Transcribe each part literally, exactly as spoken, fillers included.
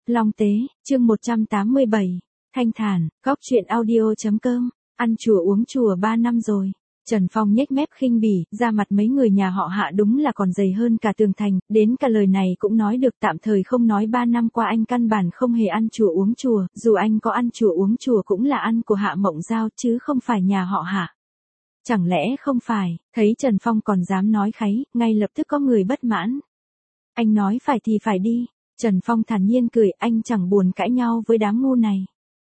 Long Tế, chương một trăm tám mươi bảy, Thanh Thản, góc truyện audio.com, ăn chùa uống chùa ba năm rồi. Trần Phong nhếch mép khinh bỉ, ra mặt mấy người nhà họ Hạ đúng là còn dày hơn cả tường thành, đến cả lời này cũng nói được, tạm thời không nói ba năm qua anh căn bản không hề ăn chùa uống chùa, dù anh có ăn chùa uống chùa cũng là ăn của Hạ Mộng Giao chứ không phải nhà họ Hạ. Chẳng lẽ không phải, thấy Trần Phong còn dám nói kháy, ngay lập tức có người bất mãn. Anh nói phải thì phải đi. Trần Phong thản nhiên cười, anh chẳng buồn cãi nhau với đám ngu này.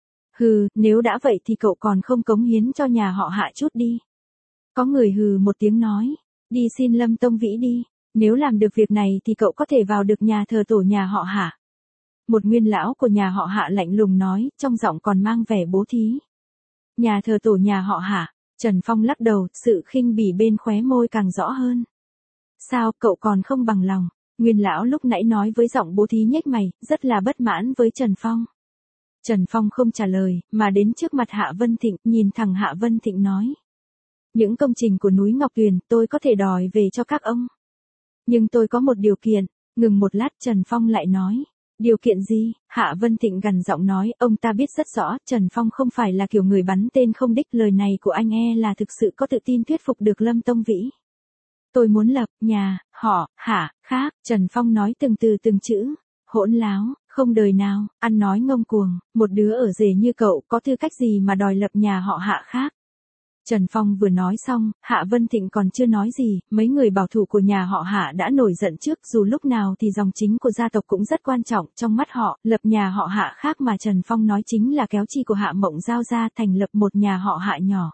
Hừ, nếu đã vậy thì cậu còn không cống hiến cho nhà họ Hạ chút đi. Có người hừ một tiếng nói, đi xin Lâm Tông Vĩ đi, nếu làm được việc này thì cậu có thể vào được nhà thờ tổ nhà họ Hạ. Một nguyên lão của nhà họ Hạ lạnh lùng nói, trong giọng còn mang vẻ bố thí. Nhà thờ tổ nhà họ Hạ, Trần Phong lắc đầu, sự khinh bỉ bên khóe môi càng rõ hơn. Sao, cậu còn không bằng lòng? Nguyên lão lúc nãy nói với giọng bố thí nhếch mày, rất là bất mãn với Trần Phong. Trần Phong không trả lời, mà đến trước mặt Hạ Vân Thịnh, nhìn thẳng Hạ Vân Thịnh nói. Những công trình của núi Ngọc Tuyền, tôi có thể đòi về cho các ông. Nhưng tôi có một điều kiện, ngừng một lát Trần Phong lại nói. Điều kiện gì? Hạ Vân Thịnh gằn giọng nói, ông ta biết rất rõ, Trần Phong không phải là kiểu người bắn tên không đích, lời này của anh e là thực sự có tự tin thuyết phục được Lâm Tông Vĩ. Tôi muốn lập nhà, họ, Hạ, khác, Trần Phong nói từng từ từng chữ, hỗn láo, không đời nào, ăn nói ngông cuồng, một đứa ở rể như cậu có tư cách gì mà đòi lập nhà họ Hạ khác. Trần Phong vừa nói xong, Hạ Vân Thịnh còn chưa nói gì, mấy người bảo thủ của nhà họ Hạ đã nổi giận trước, dù lúc nào thì dòng chính của gia tộc cũng rất quan trọng, trong mắt họ, lập nhà họ Hạ khác mà Trần Phong nói chính là kéo chi của Hạ Mộng Giao ra thành lập một nhà họ Hạ nhỏ.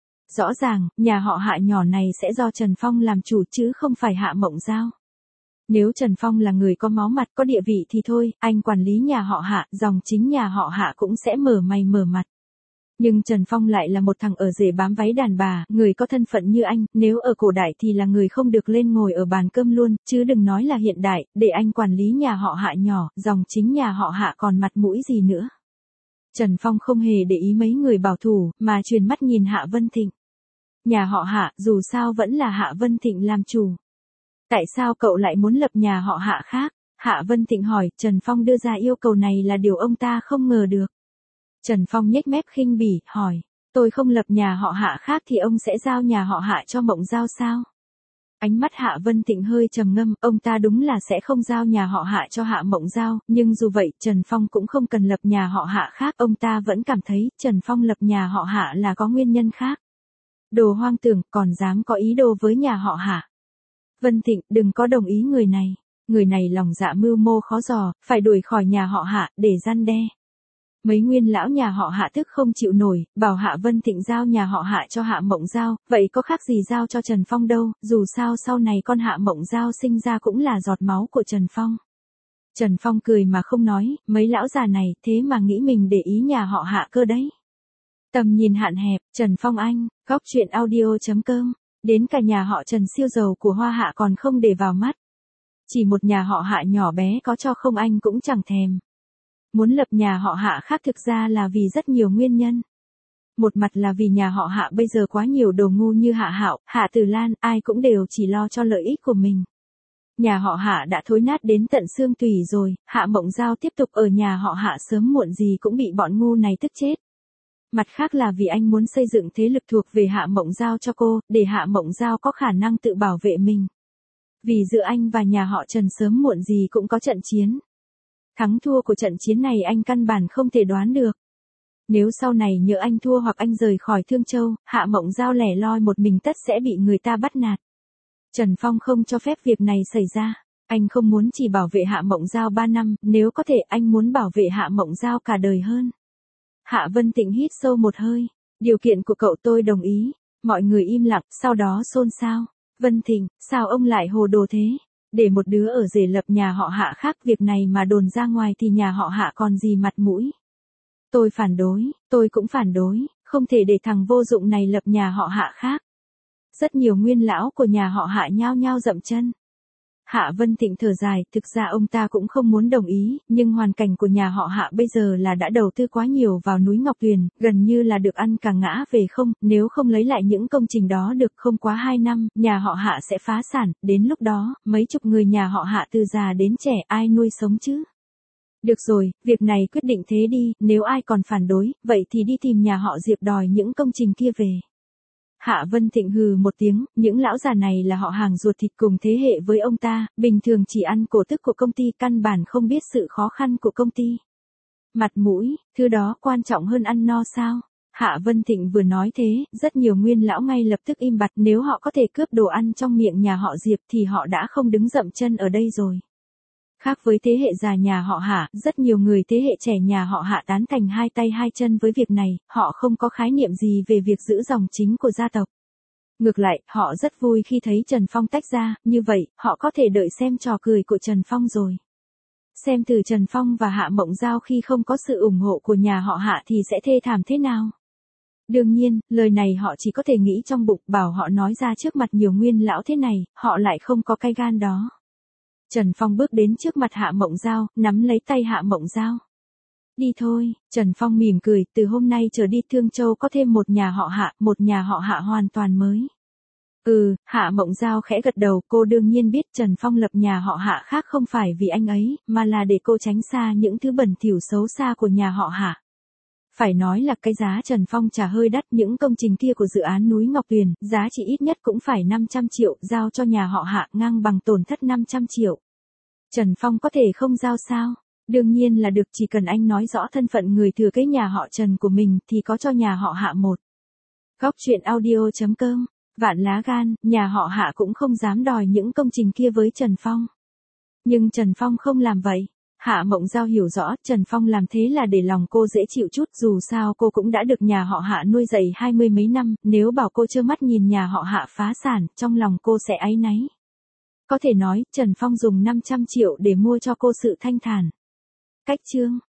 Rõ ràng, nhà họ Hạ nhỏ này sẽ do Trần Phong làm chủ chứ không phải Hạ Mộng Giao. Nếu Trần Phong là người có máu mặt có địa vị thì thôi, anh quản lý nhà họ Hạ, dòng chính nhà họ Hạ cũng sẽ mở mày mở mặt. Nhưng Trần Phong lại là một thằng ở rể bám váy đàn bà, người có thân phận như anh, nếu ở cổ đại thì là người không được lên ngồi ở bàn cơm luôn, chứ đừng nói là hiện đại, để anh quản lý nhà họ Hạ nhỏ, dòng chính nhà họ Hạ còn mặt mũi gì nữa. Trần Phong không hề để ý mấy người bảo thủ, mà truyền mắt nhìn Hạ Vân Thịnh. Nhà họ Hạ, dù sao vẫn là Hạ Vân Thịnh làm chủ. Tại sao cậu lại muốn lập nhà họ Hạ khác? Hạ Vân Thịnh hỏi, Trần Phong đưa ra yêu cầu này là điều ông ta không ngờ được. Trần Phong nhếch mép khinh bỉ, hỏi, tôi không lập nhà họ Hạ khác thì ông sẽ giao nhà họ Hạ cho Mộng Giao sao? Ánh mắt Hạ Vân Thịnh hơi trầm ngâm, ông ta đúng là sẽ không giao nhà họ Hạ cho Hạ Mộng Giao, nhưng dù vậy, Trần Phong cũng không cần lập nhà họ Hạ khác, ông ta vẫn cảm thấy Trần Phong lập nhà họ Hạ là có nguyên nhân khác. Đồ hoang tưởng, còn dám có ý đồ với nhà họ Hạ. Vân Thịnh, đừng có đồng ý người này, người này lòng dạ mưu mô khó dò, phải đuổi khỏi nhà họ Hạ, để răn đe. Mấy nguyên lão nhà họ Hạ tức không chịu nổi, bảo Hạ Vân Thịnh giao nhà họ Hạ cho Hạ Mộng Giao, vậy có khác gì giao cho Trần Phong đâu, dù sao sau này con Hạ Mộng Giao sinh ra cũng là giọt máu của Trần Phong. Trần Phong cười mà không nói, mấy lão già này thế mà nghĩ mình để ý nhà họ Hạ cơ đấy. Tầm nhìn hạn hẹp, Trần Phong anh, góc truyện audio.com, đến cả nhà họ Trần siêu giàu của Hoa Hạ còn không để vào mắt. Chỉ một nhà họ Hạ nhỏ bé có cho không anh cũng chẳng thèm. Muốn lập nhà họ Hạ khác thực ra là vì rất nhiều nguyên nhân. Một mặt là vì nhà họ Hạ bây giờ quá nhiều đồ ngu như Hạ Hạo, Hạ Tử Lan, ai cũng đều chỉ lo cho lợi ích của mình. Nhà họ Hạ đã thối nát đến tận xương tủy rồi, Hạ Mộng Giao tiếp tục ở nhà họ Hạ sớm muộn gì cũng bị bọn ngu này tức chết. Mặt khác là vì anh muốn xây dựng thế lực thuộc về Hạ Mộng Giao cho cô, để Hạ Mộng Giao có khả năng tự bảo vệ mình. Vì giữa anh và nhà họ Trần sớm muộn gì cũng có trận chiến. Thắng thua của trận chiến này anh căn bản không thể đoán được. Nếu sau này nhỡ anh thua hoặc anh rời khỏi Thương Châu, Hạ Mộng Giao lẻ loi một mình tất sẽ bị người ta bắt nạt. Trần Phong không cho phép việc này xảy ra. Anh không muốn chỉ bảo vệ Hạ Mộng Giao ba năm, nếu có thể anh muốn bảo vệ Hạ Mộng Giao cả đời hơn. Hạ Vân Tịnh hít sâu một hơi. Điều kiện của cậu tôi đồng ý. Mọi người im lặng, sau đó xôn xao. Vân Thịnh, sao ông lại hồ đồ thế? Để một đứa ở rể lập nhà họ Hạ khác, việc này mà đồn ra ngoài thì nhà họ Hạ còn gì mặt mũi. Tôi phản đối, tôi cũng phản đối, không thể để thằng vô dụng này lập nhà họ Hạ khác. Rất nhiều nguyên lão của nhà họ Hạ nhao nhao dậm chân. Hạ Vân Thịnh thở dài, thực ra ông ta cũng không muốn đồng ý, nhưng hoàn cảnh của nhà họ Hạ bây giờ là đã đầu tư quá nhiều vào núi Ngọc Tuyền, gần như là được ăn cả ngã về không, nếu không lấy lại những công trình đó được không quá hai năm, nhà họ Hạ sẽ phá sản, đến lúc đó, mấy chục người nhà họ Hạ từ già đến trẻ ai nuôi sống chứ? Được rồi, việc này quyết định thế đi, nếu ai còn phản đối, vậy thì đi tìm nhà họ Diệp đòi những công trình kia về. Hạ Vân Thịnh hừ một tiếng, những lão già này là họ hàng ruột thịt cùng thế hệ với ông ta, bình thường chỉ ăn cổ tức của công ty, căn bản không biết sự khó khăn của công ty. Mặt mũi, thứ đó quan trọng hơn ăn no sao? Hạ Vân Thịnh vừa nói thế, rất nhiều nguyên lão ngay lập tức im bặt, nếu họ có thể cướp đồ ăn trong miệng nhà họ Diệp thì họ đã không đứng dậm chân ở đây rồi. Khác với thế hệ già nhà họ Hạ, rất nhiều người thế hệ trẻ nhà họ Hạ tán thành hai tay hai chân với việc này, họ không có khái niệm gì về việc giữ dòng chính của gia tộc. Ngược lại, họ rất vui khi thấy Trần Phong tách ra, như vậy, họ có thể đợi xem trò cười của Trần Phong rồi. Xem từ Trần Phong và Hạ Mộng Giao khi không có sự ủng hộ của nhà họ Hạ thì sẽ thê thảm thế nào. Đương nhiên, lời này họ chỉ có thể nghĩ trong bụng, bảo họ nói ra trước mặt nhiều nguyên lão thế này, họ lại không có cái gan đó. Trần Phong bước đến trước mặt Hạ Mộng Giao, nắm lấy tay Hạ Mộng Giao. Đi thôi, Trần Phong mỉm cười, từ hôm nay trở đi Thương Châu có thêm một nhà họ Hạ, một nhà họ Hạ hoàn toàn mới. Ừ, Hạ Mộng Giao khẽ gật đầu, cô đương nhiên biết Trần Phong lập nhà họ Hạ khác không phải vì anh ấy, mà là để cô tránh xa những thứ bẩn thỉu xấu xa của nhà họ Hạ. Phải nói là cái giá Trần Phong trả hơi đắt, những công trình kia của dự án núi Ngọc Tuyền, giá trị ít nhất cũng phải năm trăm triệu, giao cho nhà họ Hạ ngang bằng tổn thất năm trăm triệu. Trần Phong có thể không giao sao? Đương nhiên là được, chỉ cần anh nói rõ thân phận người thừa kế nhà họ Trần của mình thì có cho nhà họ Hạ một. Góc truyện audio chấm com. Vạn lá gan, nhà họ Hạ cũng không dám đòi những công trình kia với Trần Phong. Nhưng Trần Phong không làm vậy. Hạ Mộng Giao hiểu rõ, Trần Phong làm thế là để lòng cô dễ chịu chút, dù sao cô cũng đã được nhà họ Hạ nuôi dạy hai mươi mấy năm, nếu bảo cô trơ mắt nhìn nhà họ Hạ phá sản, trong lòng cô sẽ áy náy. Có thể nói, Trần Phong dùng năm trăm triệu để mua cho cô sự thanh thản. Cách chương